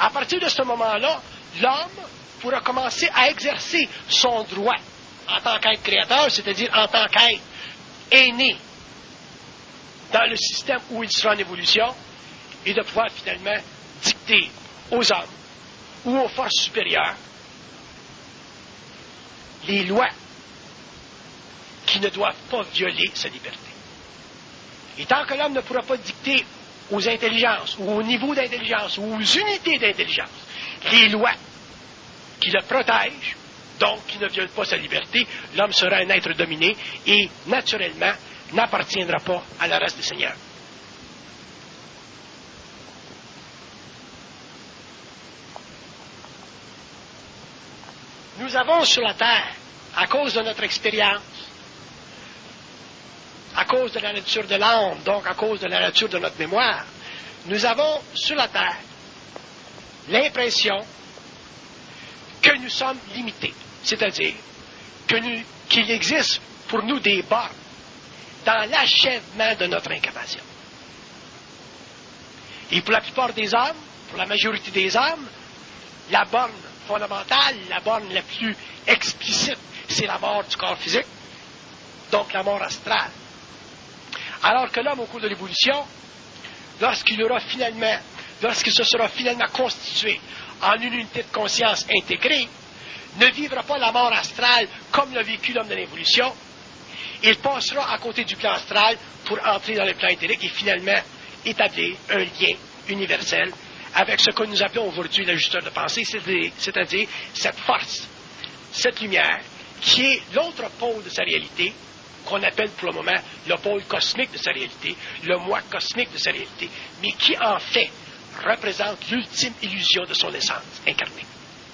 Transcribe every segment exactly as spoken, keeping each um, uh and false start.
À partir de ce moment-là, l'homme pourra commencer à exercer son droit en tant qu'être créateur, c'est-à-dire en tant qu'être aîné dans le système où il sera en évolution, et de pouvoir finalement dicter aux hommes ou aux forces supérieures les lois qui ne doivent pas violer sa liberté. Et tant que l'homme ne pourra pas dicter aux intelligences, ou au niveau d'intelligence, ou aux unités d'intelligence, les lois qui le protègent, donc qui ne violent pas sa liberté, l'homme sera un être dominé et, naturellement, n'appartiendra pas à la race des seigneurs. Nous avons sur la terre, à cause de notre expérience, à cause de la nature de l'âme, donc à cause de la nature de notre mémoire, nous avons sur la terre l'impression que nous sommes limités, c'est-à-dire que nous, qu'il existe pour nous des bornes dans l'achèvement de notre incarnation. Et pour la plupart des hommes, pour la majorité des hommes, la borne fondamentale, la borne la plus explicite, c'est la mort du corps physique, donc la mort astrale. Alors que l'homme, au cours de l'évolution, lorsqu'il aura finalement, lorsqu'il se sera finalement constitué en une unité de conscience intégrée, ne vivra pas la mort astrale comme l'a vécu l'homme de l'évolution. Il passera à côté du plan astral pour entrer dans le plan éthérique et finalement établir un lien universel avec ce que nous appelons aujourd'hui l'ajusteur de pensée, c'est-à-dire cette force, cette lumière, qui est l'autre pôle de sa réalité, qu'on appelle pour le moment le pôle cosmique de sa réalité, le moi cosmique de sa réalité, mais qui en fait représente l'ultime illusion de son essence incarnée.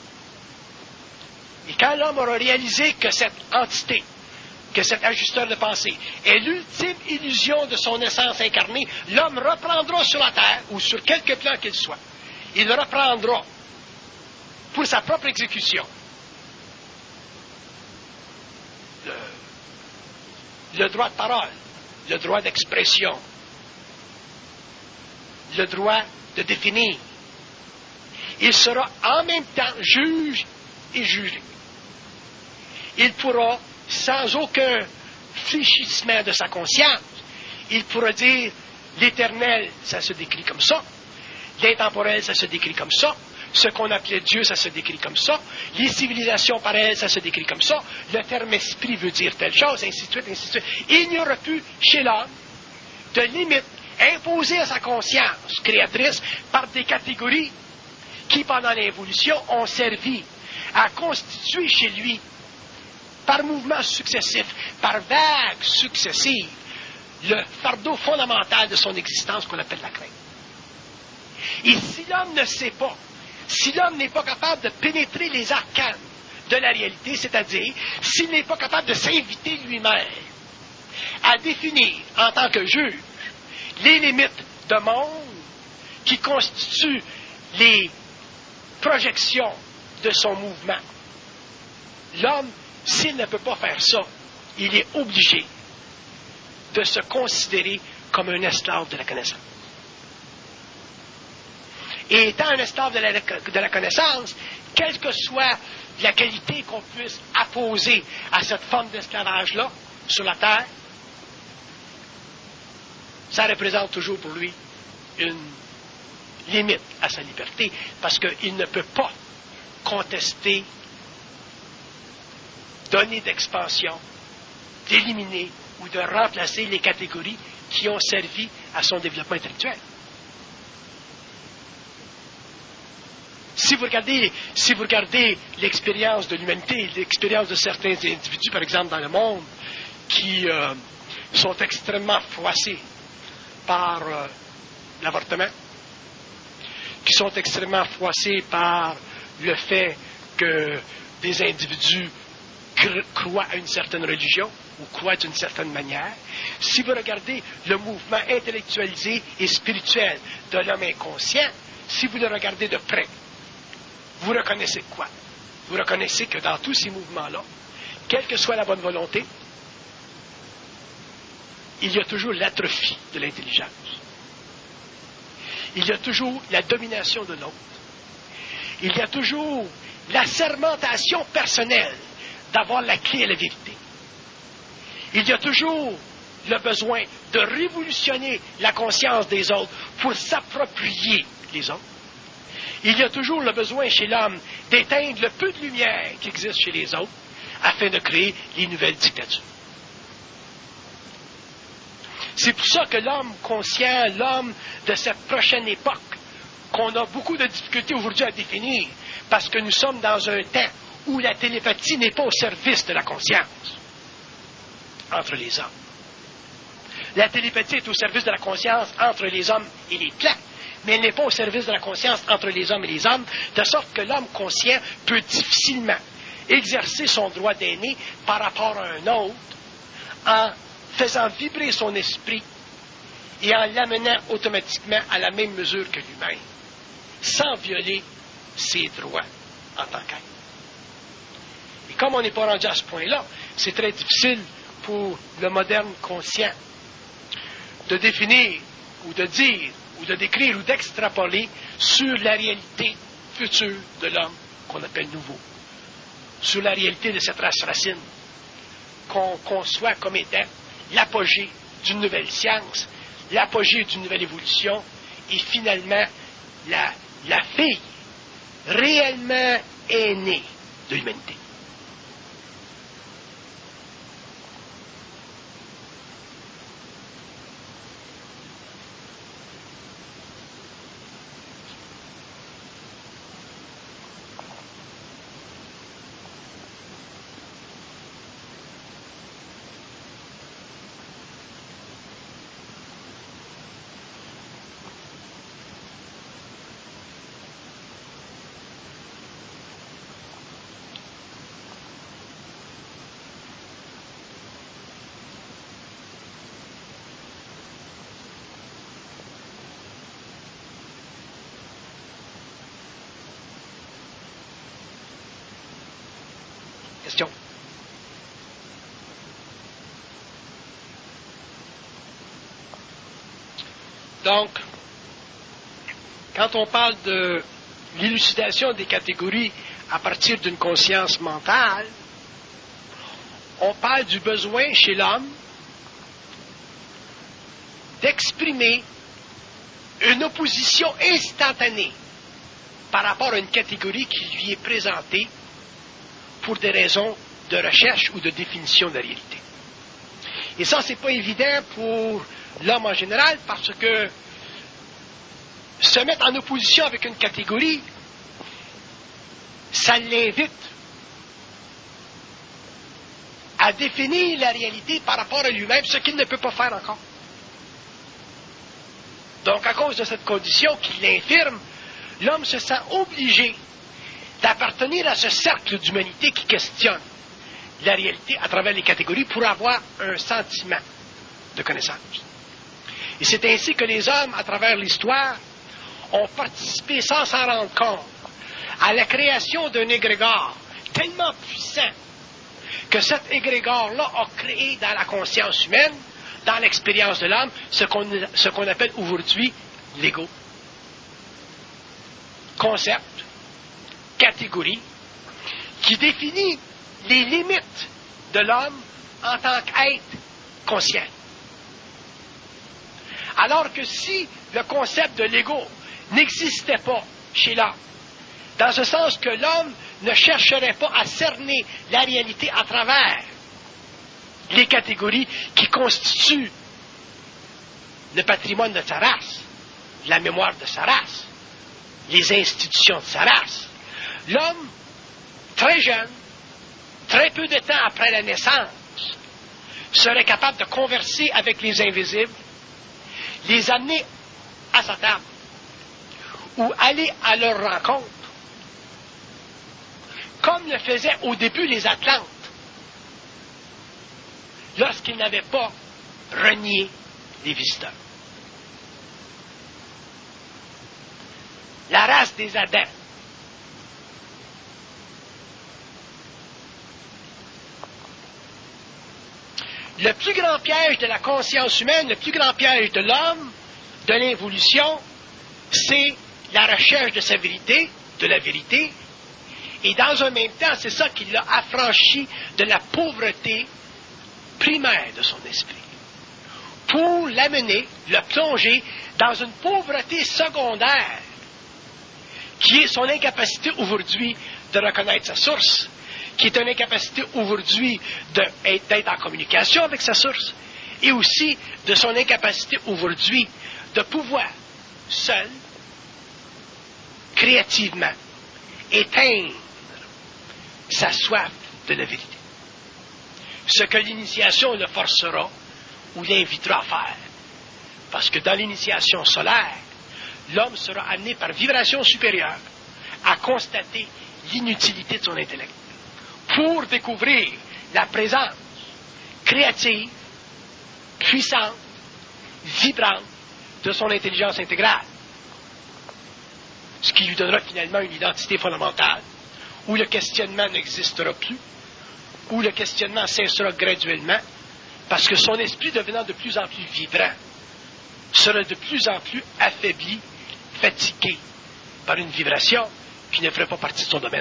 Et quand l'homme aura réalisé que cette entité, que cet ajusteur de pensée est l'ultime illusion de son essence incarnée, l'homme reprendra sur la terre, ou sur quelque plan qu'il soit, il reprendra pour sa propre exécution le, le droit de parole, le droit d'expression, le droit de définir. Il sera en même temps juge et jugé. Il pourra, sans aucun fléchissement de sa conscience, il pourra dire l'éternel, ça se décrit comme ça, l'intemporel, ça se décrit comme ça, ce qu'on appelait Dieu, ça se décrit comme ça, les civilisations par elles, ça se décrit comme ça, le terme esprit veut dire telle chose, ainsi de suite, ainsi de suite. Il n'y aura plus chez l'homme de limite imposée à sa conscience créatrice par des catégories qui, pendant l'évolution, ont servi à constituer chez lui, par mouvements successifs, par vagues successives, le fardeau fondamental de son existence qu'on appelle la crainte. Et si l'homme ne sait pas, si l'homme n'est pas capable de pénétrer les arcanes de la réalité, c'est-à-dire s'il n'est pas capable de s'inviter lui-même à définir en tant que juge les limites de monde qui constituent les projections de son mouvement, l'homme, s'il ne peut pas faire ça, il est obligé de se considérer comme un esclave de la connaissance. Et étant un esclave de la, de la connaissance, quelle que soit la qualité qu'on puisse apposer à cette forme d'esclavage-là sur la terre, ça représente toujours pour lui une limite à sa liberté, parce qu'il ne peut pas contester, donner d'expansion, d'éliminer ou de remplacer les catégories qui ont servi à son développement intellectuel. Si vous regardez, si vous regardez l'expérience de l'humanité, l'expérience de certains individus, par exemple, dans le monde, qui euh, sont extrêmement froissés par euh, l'avortement, qui sont extrêmement froissés par le fait que des individus cr- croient à une certaine religion ou croient d'une certaine manière, si vous regardez le mouvement intellectualisé et spirituel de l'homme inconscient, si vous le regardez de près, vous reconnaissez quoi? Vous reconnaissez que dans tous ces mouvements-là, quelle que soit la bonne volonté, il y a toujours l'atrophie de l'intelligence. Il y a toujours la domination de l'autre. Il y a toujours la sermentation personnelle d'avoir la clé à la vérité. Il y a toujours le besoin de révolutionner la conscience des autres pour s'approprier les autres. Il y a toujours le besoin chez l'homme d'éteindre le peu de lumière qui existe chez les autres afin de créer les nouvelles dictatures. C'est pour ça que l'homme conscient, l'homme de cette prochaine époque, qu'on a beaucoup de difficultés aujourd'hui à définir, parce que nous sommes dans un temps où la télépathie n'est pas au service de la conscience entre les hommes. La télépathie est au service de la conscience entre les hommes et les plantes, mais elle n'est pas au service de la conscience entre les hommes et les hommes, de sorte que l'homme conscient peut difficilement exercer son droit d'aîné par rapport à un autre en faisant vibrer son esprit et en l'amenant automatiquement à la même mesure que lui-même, sans violer ses droits en tant qu'être. Et comme on n'est pas rendu à ce point-là, c'est très difficile pour le moderne conscient de définir ou de dire ou de décrire ou d'extrapoler sur la réalité future de l'homme qu'on appelle nouveau, sur la réalité de cette race racine qu'on conçoit comme étant l'apogée d'une nouvelle science, l'apogée d'une nouvelle évolution et finalement la, la fille réellement aînée de l'humanité. Question. Donc, quand on parle de l'élucidation des catégories à partir d'une conscience mentale, on parle du besoin chez l'homme d'exprimer une opposition instantanée par rapport à une catégorie qui lui est présentée pour des raisons de recherche ou de définition de la réalité. Et ça, c'est pas évident pour l'homme en général, parce que se mettre en opposition avec une catégorie, ça l'invite à définir la réalité par rapport à lui-même, ce qu'il ne peut pas faire encore. Donc, à cause de cette condition qui l'infirme, l'homme se sent obligé d'appartenir à ce cercle d'humanité qui questionne la réalité à travers les catégories pour avoir un sentiment de connaissance. Et c'est ainsi que les hommes, à travers l'histoire, ont participé sans s'en rendre compte à la création d'un égrégore tellement puissant que cet égrégore-là a créé dans la conscience humaine, dans l'expérience de l'homme, ce qu'on, ce qu'on appelle aujourd'hui l'ego. Concept, catégorie, qui définit les limites de l'homme en tant qu'être conscient. Alors que si le concept de l'ego n'existait pas chez l'homme, dans ce sens que l'homme ne chercherait pas à cerner la réalité à travers les catégories qui constituent le patrimoine de sa race, la mémoire de sa race, les institutions de sa race, l'homme, très jeune, très peu de temps après la naissance, serait capable de converser avec les invisibles, les amener à sa table, ou aller à leur rencontre, comme le faisaient au début les Atlantes, lorsqu'ils n'avaient pas renié les visiteurs. La race des Adams. Le plus grand piège de la conscience humaine, le plus grand piège de l'homme, de l'évolution, c'est la recherche de sa vérité de la vérité, et dans un même temps, c'est ça qui l'a affranchi de la pauvreté primaire de son esprit, pour l'amener, le plonger dans une pauvreté secondaire, qui est son incapacité aujourd'hui de reconnaître sa source, qui est une incapacité aujourd'hui d'être en communication avec sa source, et aussi de son incapacité aujourd'hui de pouvoir, seul, créativement, éteindre sa soif de la vérité. Ce que l'initiation le forcera ou l'invitera à faire. Parce que dans l'initiation solaire, l'homme sera amené par vibration supérieure à constater l'inutilité de son intellect pour découvrir la présence créative, puissante, vibrante de son intelligence intégrale. Ce qui lui donnera finalement une identité fondamentale, où le questionnement n'existera plus, où le questionnement cessera graduellement, parce que son esprit devenant de plus en plus vibrant, sera de plus en plus affaibli, fatigué par une vibration qui ne ferait pas partie de son domaine.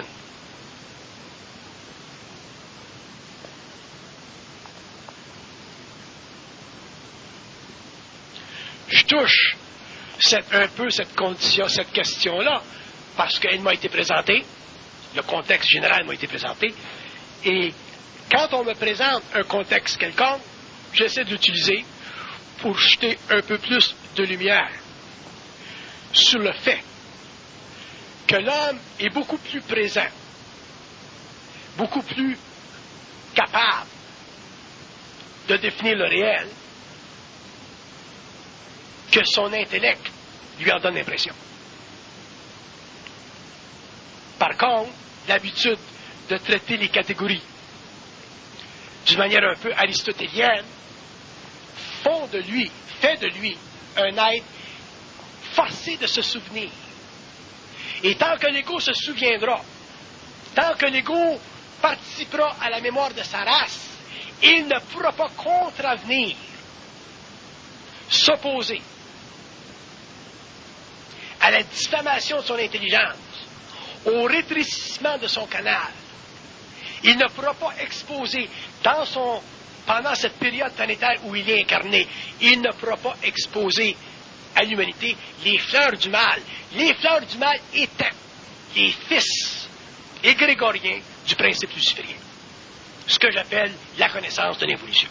Je touche cette, un peu cette condition, cette question-là, parce qu'elle m'a été présentée, le contexte général m'a été présenté, et quand on me présente un contexte quelconque, j'essaie de l'utiliser pour jeter un peu plus de lumière sur le fait que l'homme est beaucoup plus présent, beaucoup plus capable de définir le réel que son intellect lui en donne l'impression. Par contre, l'habitude de traiter les catégories d'une manière un peu aristotélienne font de lui, fait de lui un être forcé de se souvenir. Et tant que l'ego se souviendra, tant que l'ego participera à la mémoire de sa race, il ne pourra pas contravenir, s'opposer à la diffamation de son intelligence, au rétrécissement de son canal. Il ne pourra pas exposer dans son, pendant cette période planétaire où il est incarné, il ne pourra pas exposer à l'humanité les fleurs du mal. Les fleurs du mal étant les fils égrégoriens du principe luciférien. Ce que j'appelle la connaissance de l'évolution.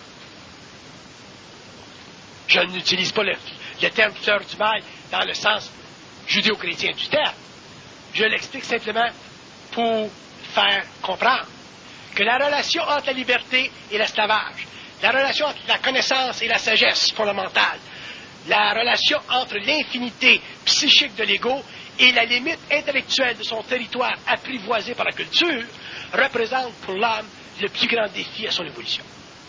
Je n'utilise pas le, le terme fleur du mal dans le sens judéo-chrétien du terme. Je l'explique simplement pour faire comprendre que la relation entre la liberté et l'esclavage, la relation entre la connaissance et la sagesse fondamentale, la relation entre l'infinité psychique de l'ego et la limite intellectuelle de son territoire apprivoisé par la culture, représente pour l'homme le plus grand défi à son évolution.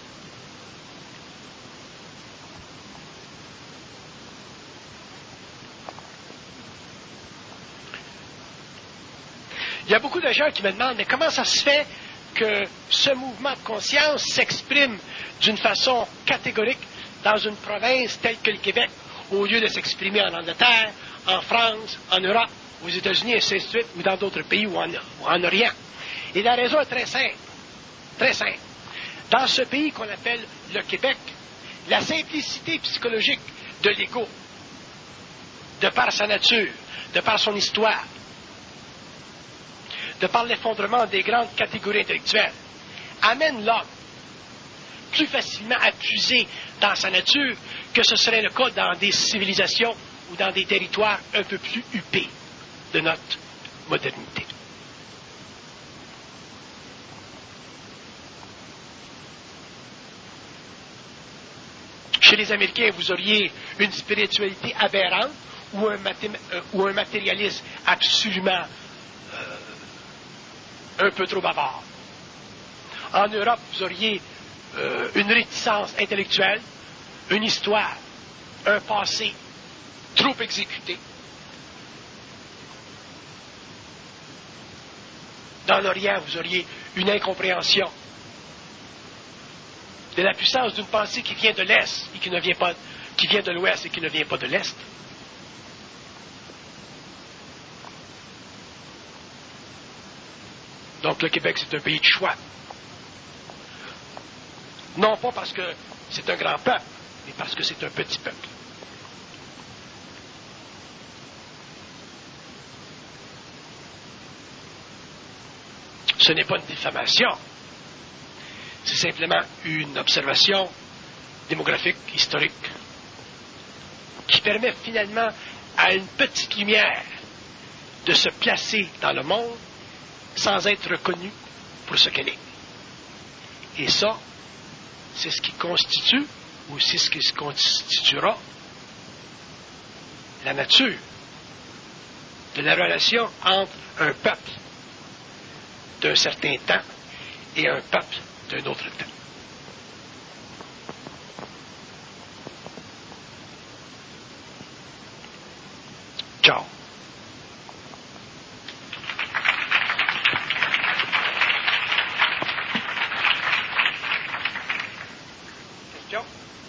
Il y a beaucoup de gens qui me demandent, mais comment ça se fait que ce mouvement de conscience s'exprime d'une façon catégorique dans une province telle que le Québec, au lieu de s'exprimer en Angleterre, en France, en Europe, aux États-Unis, et ainsi de suite, ou dans d'autres pays, ou en, ou en Orient. Et la raison est très simple. Très simple. Dans ce pays qu'on appelle le Québec, la simplicité psychologique de l'ego, de par sa nature, de par son histoire, de par l'effondrement des grandes catégories intellectuelles, amène l'homme plus facilement à puiser dans sa nature que ce serait le cas dans des civilisations ou dans des territoires un peu plus huppés de notre modernité. Chez les Américains, vous auriez une spiritualité aberrante ou un, maté- euh, ou un matérialisme absolument euh, un peu trop bavard. En Europe, vous auriez euh, une réticence intellectuelle, une histoire, un passé trop exécuté. Dans l'Orient, vous auriez une incompréhension de la puissance d'une pensée qui vient de l'Est et qui ne vient pas, qui vient de l'Ouest et qui ne vient pas de l'Est. Donc le Québec, c'est un pays de choix. Non pas parce que c'est un grand peuple, mais parce que c'est un petit peuple. Ce n'est pas une diffamation. C'est simplement une observation démographique, historique, qui permet finalement à une petite lumière de se placer dans le monde sans être reconnue pour ce qu'elle est. Et ça, c'est ce qui constitue, ou c'est ce qui se constituera, la nature de la relation entre un peuple d'un certain temps et un peuple d'un autre temps. Ciao. Question?